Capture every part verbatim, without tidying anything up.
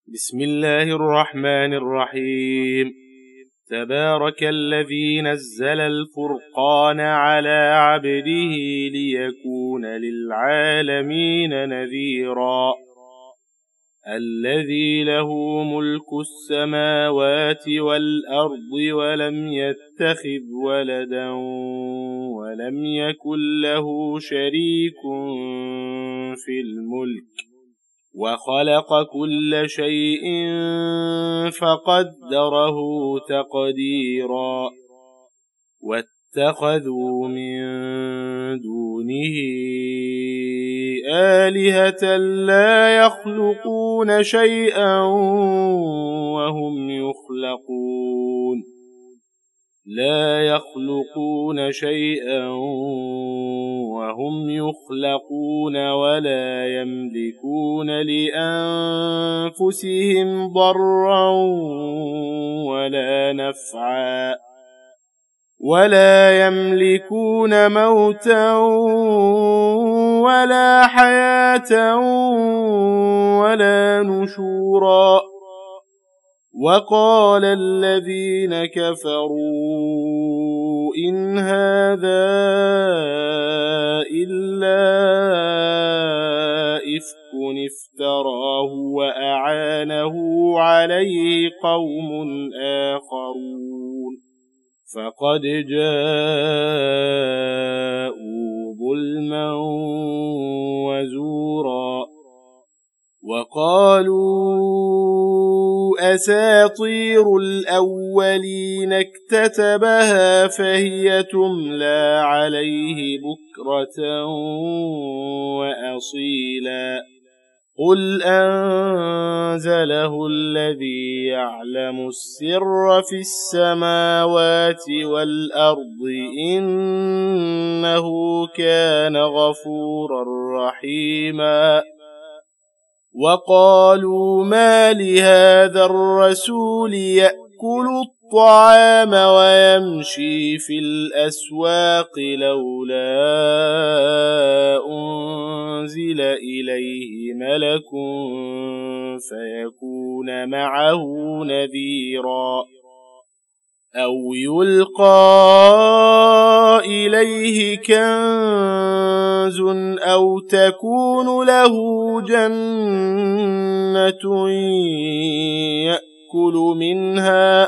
بسم الله الرحمن الرحيم. تبارك الذي نزل الفرقان على عبده ليكون للعالمين نذيرا. الذي له ملك السماوات والأرض ولم يتخذ ولدا ولم يكن له شريك في الملك وخلق كل شيء فقدره تقديرا. واتخذوا من دونه آلهة لا يخلقون شيئا وهم يخلقون لا يخلقون شيئا وهم يخلقون ولا يملكون لأنفسهم ضرا ولا نفعا ولا يملكون موتا ولا حياة ولا نشورا. وقال الذين كفروا إن هذا إلا إفك افتراه وأعانه عليه قوم آخرون فقد جاءوا ظلما وزورا. وقالوا أساطير الأولين اكتتبها فهي تملى عليه بكرة وأصيلا. قل أنزله الذي يعلم السر في السماوات والأرض إنه كان غفورا رحيما. وقالوا ما لهذا الرسول يأكل الطعام ويمشي في الأسواق لولا أنزل إليه ملك فيكون معه نذيرا أو يلقى إليه كنز أو تكون له جنة يأكل منها.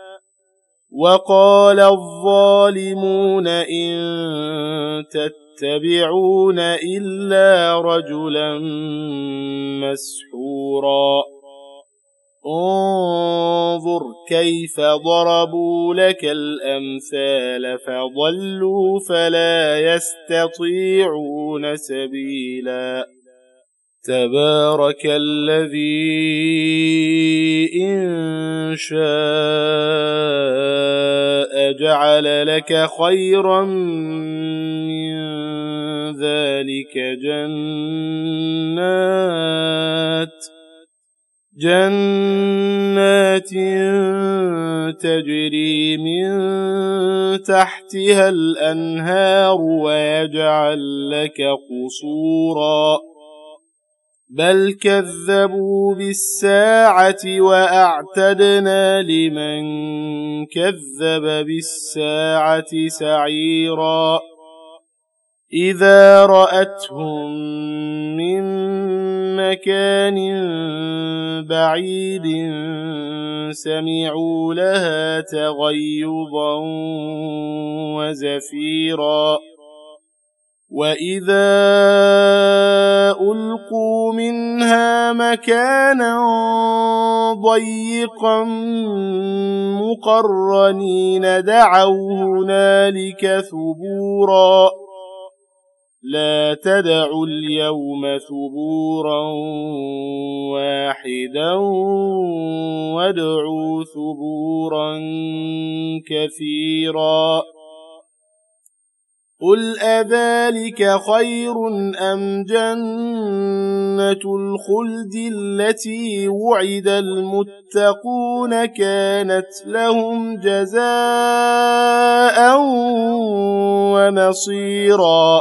وقال الظالمون إن تتبعون إلا رجلا مسحورا. انظر كيف ضربوا لك الأمثال فضلوا فلا يستطيعون سبيلا. تبارك الذي إن شاء جعل لك خيرا من ذلك جنات جنات تجري من تحتها الأنهار ويجعل لك قصورا بل كذبوا بالساعة وأعتدنا لمن كذب بالساعة سعيرا. إذا رأتهم من مكان بعيد سمعوا لها تغيظا وزفيرا. وإذا ألقوا منها مكانا ضيقا مقرنين دعوا هنالك ثبورا. لا تدعوا اليوم ثبورا واحدا وادعوا ثبورا كثيرا. قل أذلك خير أم جنة الخلد التي وعد المتقون كانت لهم جزاء ومصيرا.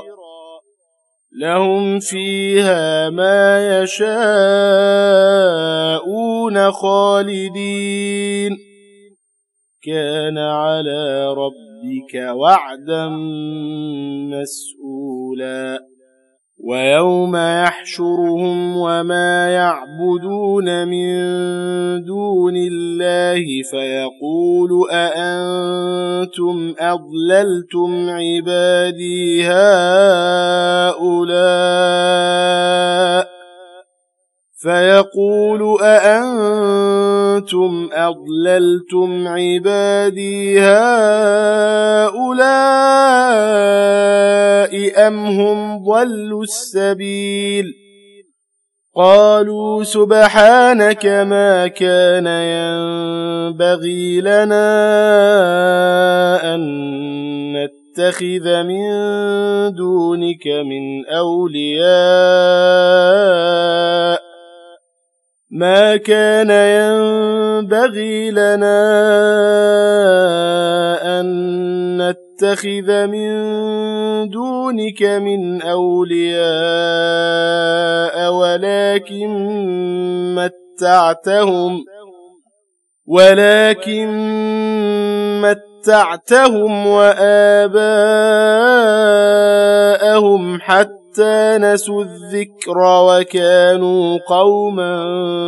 لهم فيها ما يشاءون يكون خالدين كان على ربك وعدا مسئولا ويوم يحشرهم وما يعبدون من دون الله فيقول أأنتم أضللتم عبادي هؤلاء فيقول أأنتم أضللتم عبادي هؤلاء أم هم ضلوا السبيل قالوا سبحانك ما كان ينبغي لنا أن نتخذ من دونك من أولياء ما كان ينبغي لنا أن نتخذ من دونك من أولياء ولكن متعتهم ولكن متعتهم وآباءهم حتى نسوا الذكر وكانوا قوما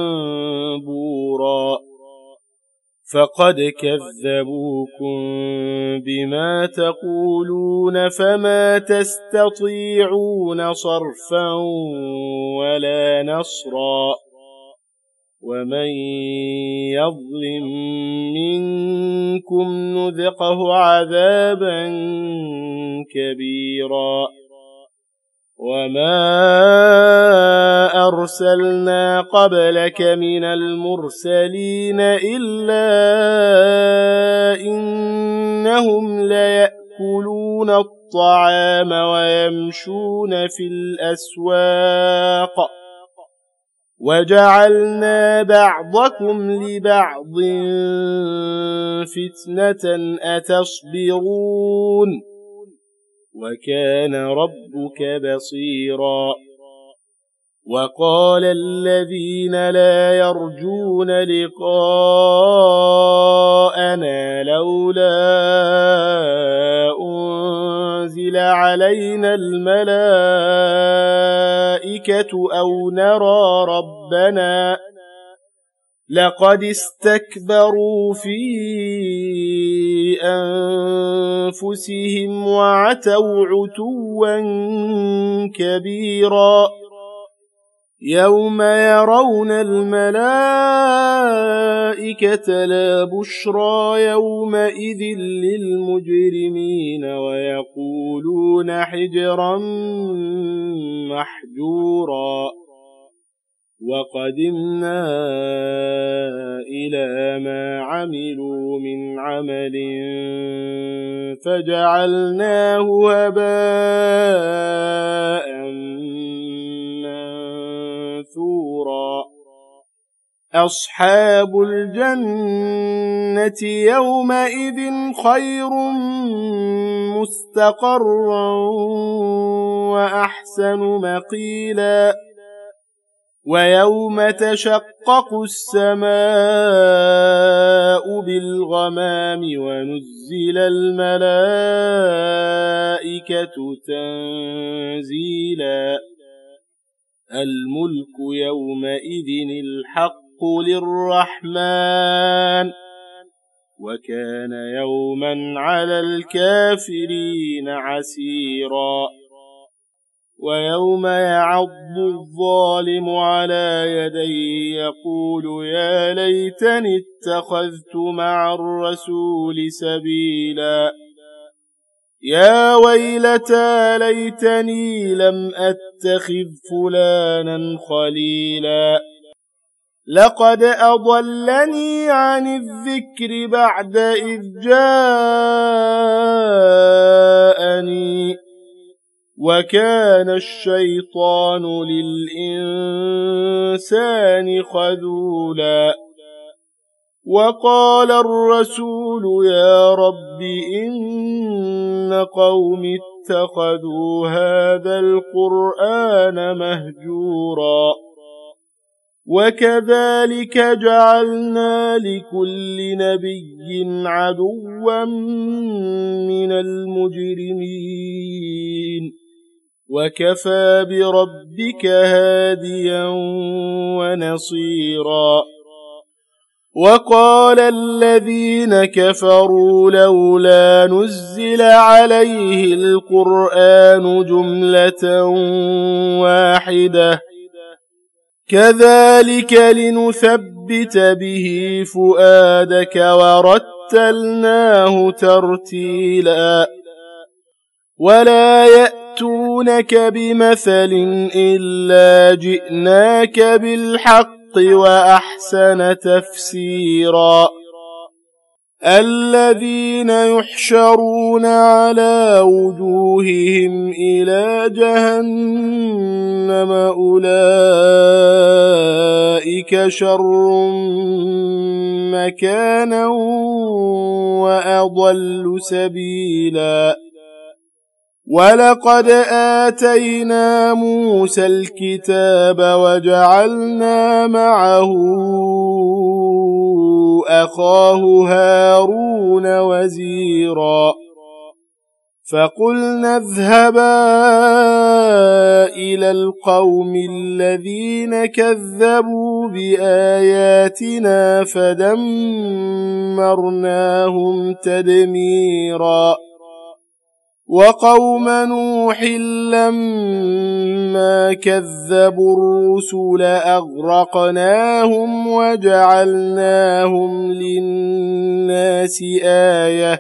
بورا فقد كذبوكم بما تقولون فما تستطيعون صرفا ولا نصرا ومن يظلم منكم نذقه عذابا كبيرا وما أرسلنا قبلك من المرسلين إلا إنهم ليأكلون الطعام ويمشون في الأسواق وجعلنا بعضكم لبعض فتنة أتصبرون وكان ربك بصيرا وقال الذين لا يرجون لقاءنا لولا أنزل علينا الملائكة أو نرى ربنا لقد استكبروا في أنفسهم وعتوا عتوا كبيرا يوم يرون الملائكة لا بشرى يومئذ للمجرمين ويقولون حجرا محجورا وقدمنا إلى ما عملوا من عمل فجعلناه هباء منثورا أصحاب الجنة يومئذ خير مستقرا وأحسن مقيلا ويوم تشقق السماء بالغمام ونزل الملائكة تنزيلا الملك يومئذ الحق للرحمن وكان يوما على الكافرين عسيرا ويوم يعض الظالم على يديه يقول يا ليتني اتخذت مع الرسول سبيلا يا ويلتى ليتني لم أتخذ فلانا خليلا لقد أضلني عن الذكر بعد إذ جاءني وكان الشيطان للإنسان خذولا وقال الرسول يا رب إن قوم اتخذوا هذا القرآن مهجورا وكذلك جعلنا لكل نبي عدوا من المجرمين وكفى بربك هاديا ونصيرا وقال الذين كفروا لولا نزل عليه القرآن جملة واحدة كذلك لنثبت به فؤادك ورتلناه ترتيلا ولا يأتونك بمثل إلا جئناك بالحق وأحسن تفسيرا الذين يحشرون على وجوههم إلى جهنم أولئك شر مكانا وأضل سبيلا ولقد آتينا موسى الكتاب وجعلنا معه أخاه هارون وزيرا فقلنا اذهبا إلى القوم الذين كذبوا بآياتنا فدمرناهم تدميرا وقوم نوح لما كذبوا الرسل أغرقناهم وجعلناهم للناس آية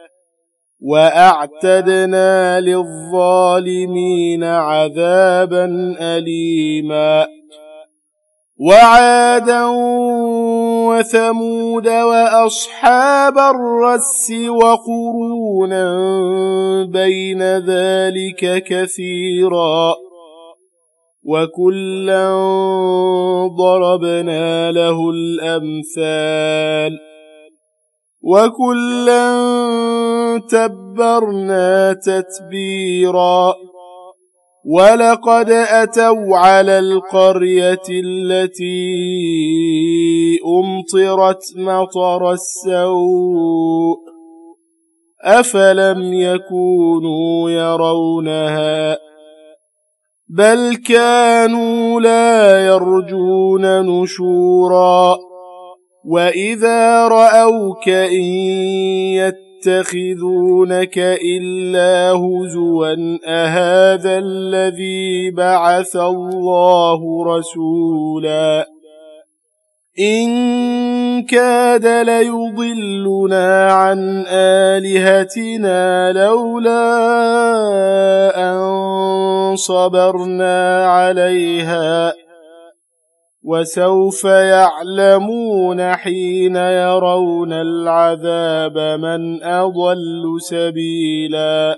وأعتدنا للظالمين عذابا أليما وعادا وثمود وأصحاب الرس وقرونا بين ذلك كثيرا وكلا ضربنا له الأمثال وكلا تبرنا تتبيرا ولقد أتوا على القرية التي أمطرت مطر السوء أفلم يكونوا يرونها بل كانوا لا يرجون نشورا وإذا رأوك إن يتخذونك إلا هزوا أهذا الذي بعث الله رسولا إن كاد ليضلنا عن آلهتنا لولا أن صبرنا عليها وسوف يعلمون حين يرون العذاب من أضل سبيلا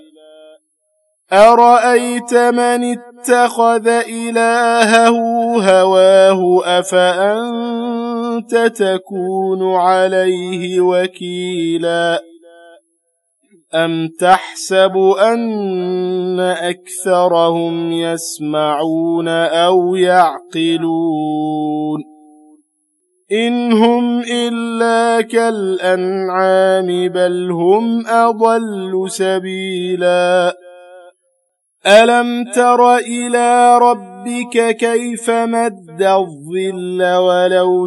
أرأيت من اتخذ إلهه هواه أفأنت تكون عليه وكيلا أم تحسب أن أكثرهم يسمعون أو يعقلون إن هم إلا كالأنعام بل هم أضل سبيلا ألم تر إلى ربك كيف مد الظل ولو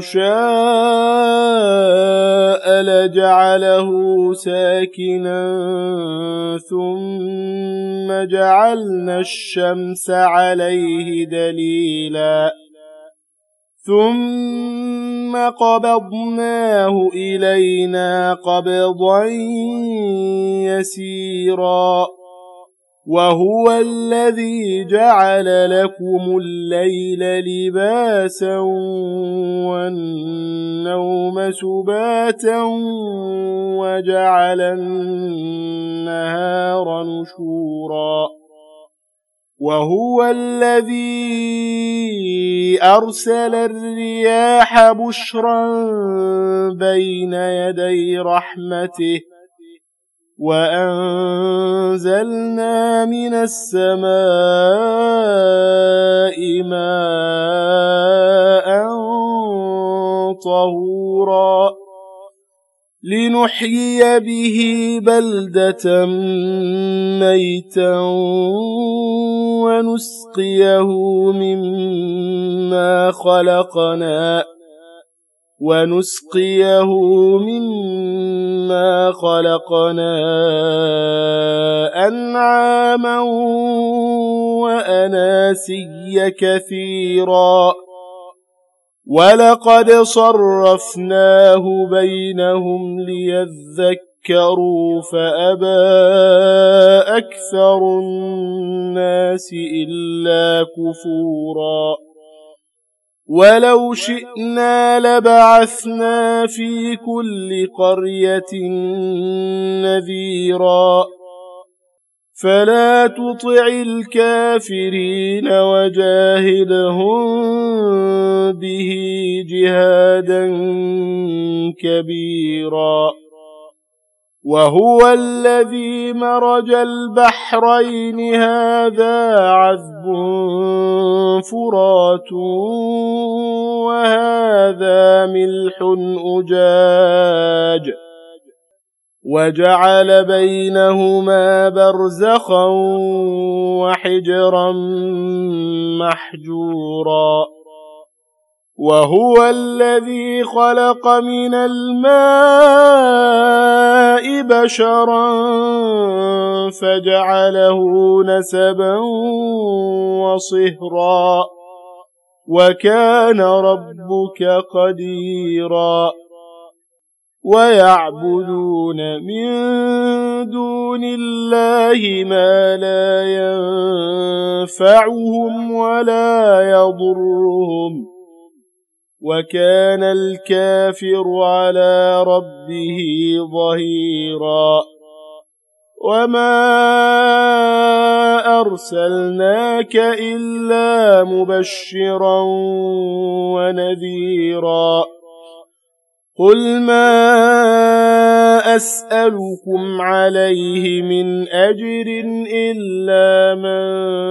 شاء لجعله ساكنا ثم جعلنا الشمس عليه دليلا ثم قبضناه إلينا قبضا يسيرا وهو الذي جعل لكم الليل لباسا والنوم سباتا وجعل النهار نشورا وهو الذي أرسل الرياح بشرا بين يدي رحمته وأنزلنا من السماء ماء طهورا لنحيي به بلدة ميتا ونسقيه مما خلقنا ونسقيه مما خلقنا أنعاما وأناسيا كثيرا ولقد صرفناه بينهم ليذكروا فأبى أكثر الناس إلا كفورا ولو شئنا لبعثنا في كل قرية نذيرا فلا تطع الكافرين وجاهدهم به جهادا كبيرا وهو الذي مرج البحرين هذا عذب فرات وهذا ملح أجاج وجعل بينهما برزخا وحجرا محجورا وهو الذي خلق من الماء بشرا فجعله نسبا وصهرا وكان ربك قديرا ويعبدون من دون الله ما لا ينفعهم ولا يضرهم وكان الكافر على ربه ظهيرا وما أرسلناك إلا مبشرا ونذيرا قل ما أسألكم عليه من أجر إلا من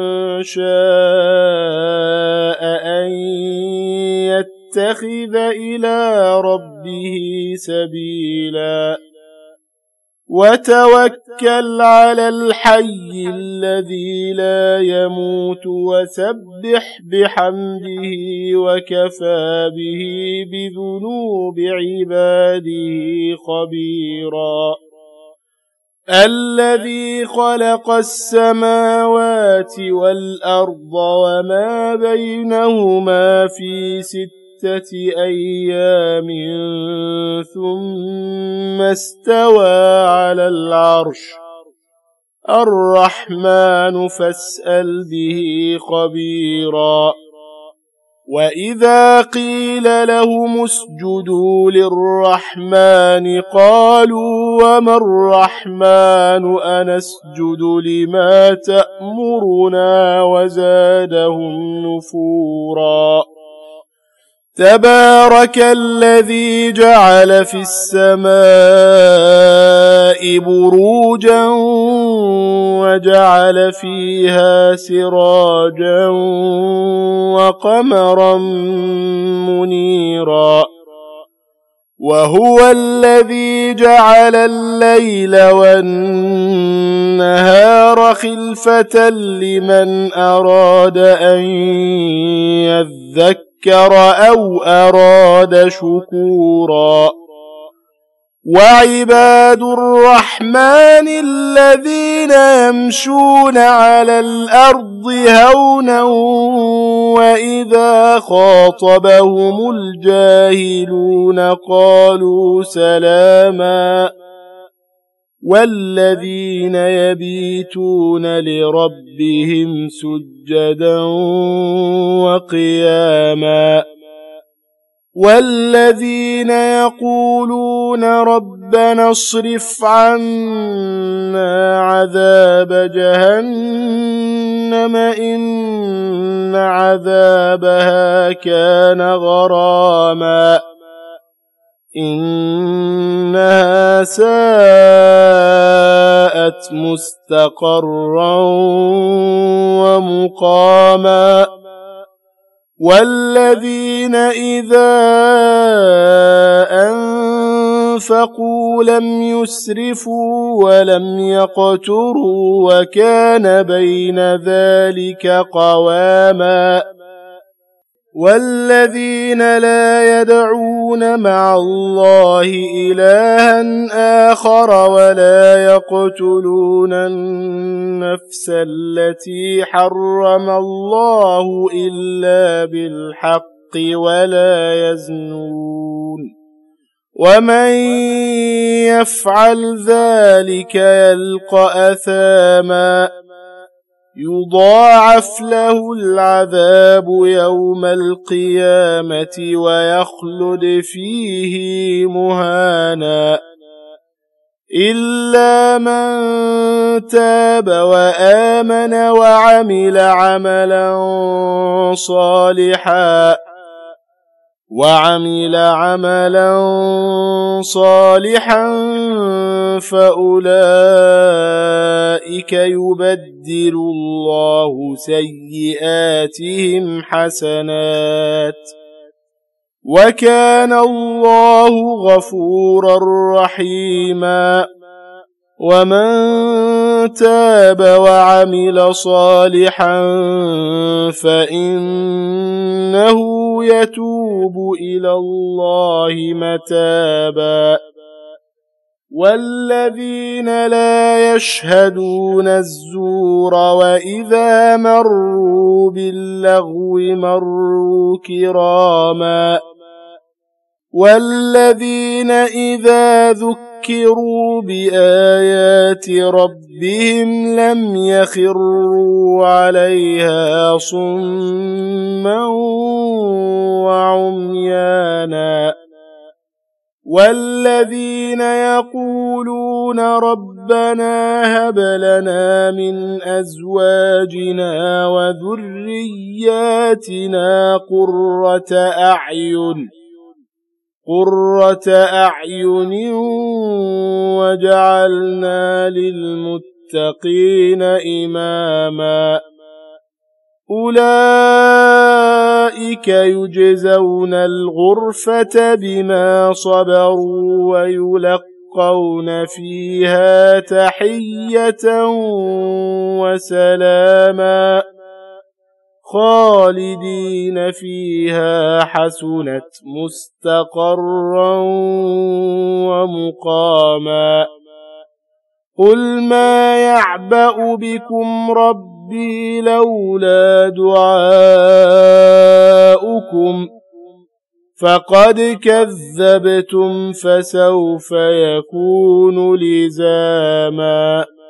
شاء أن يتخذ إلى ربه سبيلا وتوكل على الحي الذي لا يموت وسبح بحمده وكفى به بذنوب عباده خبيرا الذي خلق السماوات والأرض وما بينهما في ستة أيام ثم استوى على العرش الرحمن فاسأل به خبيرا وإذا قيل لهم اسجدوا للرحمن قالوا وما الرحمن أنسجد لما تأمرنا وزادهم نفورا تبارك الذي جعل في السماء بروجا وجعل فيها سراجا وقمرا منيرا وهو الذي جعل الليل والنهار خلفة لمن أراد أن يذكر أو أراد شكورا وعباد الرحمن الذين يمشون على الأرض هونا وإذا خاطبهم الجاهلون قالوا سلاما والذين يبيتون لربهم سجدا وقياما والذين يقولون ربنا اصرف عنا عذاب جهنم إن عذابها كان غراما إنها ساءت مستقرا ومقاما والذين إذا أنفقوا لم يسرفوا ولم يقتروا وكان بين ذلك قواما والذين لا يدعون مع الله إلها آخر ولا يقتلون النفس التي حرم الله إلا بالحق ولا يزنون ومن يفعل ذلك يلقى أثاما يضاعف له العذاب يوم القيامة ويخلد فيه مهانا إلا من تاب وآمن وعمل عملا صالحا وعمل عملا صالحا فأولئك يبدل الله سيئاتهم حسنات وكان الله غفورا رحيما ومن تاب وعمل صالحا فإنه يتوب إلى الله متابا والذين لا يشهدون الزور وإذا مروا باللغو مروا كراما والذين إذا ذكروا بآيات ربهم لم يخروا عليها صما وعميانا والذين يقولون ربنا هب لنا من أزواجنا وذرياتنا قرة أعين قرة أعين وجعلنا للمتقين إماما أولئك يجزون الغرفة بما صبروا ويلقون فيها تحية وسلاما خالدين فيها حسنت مستقرا ومقاما قل ما يعبأ بكم ربي لولا دعاؤكم فقد كذبتم فسوف يكون لزاما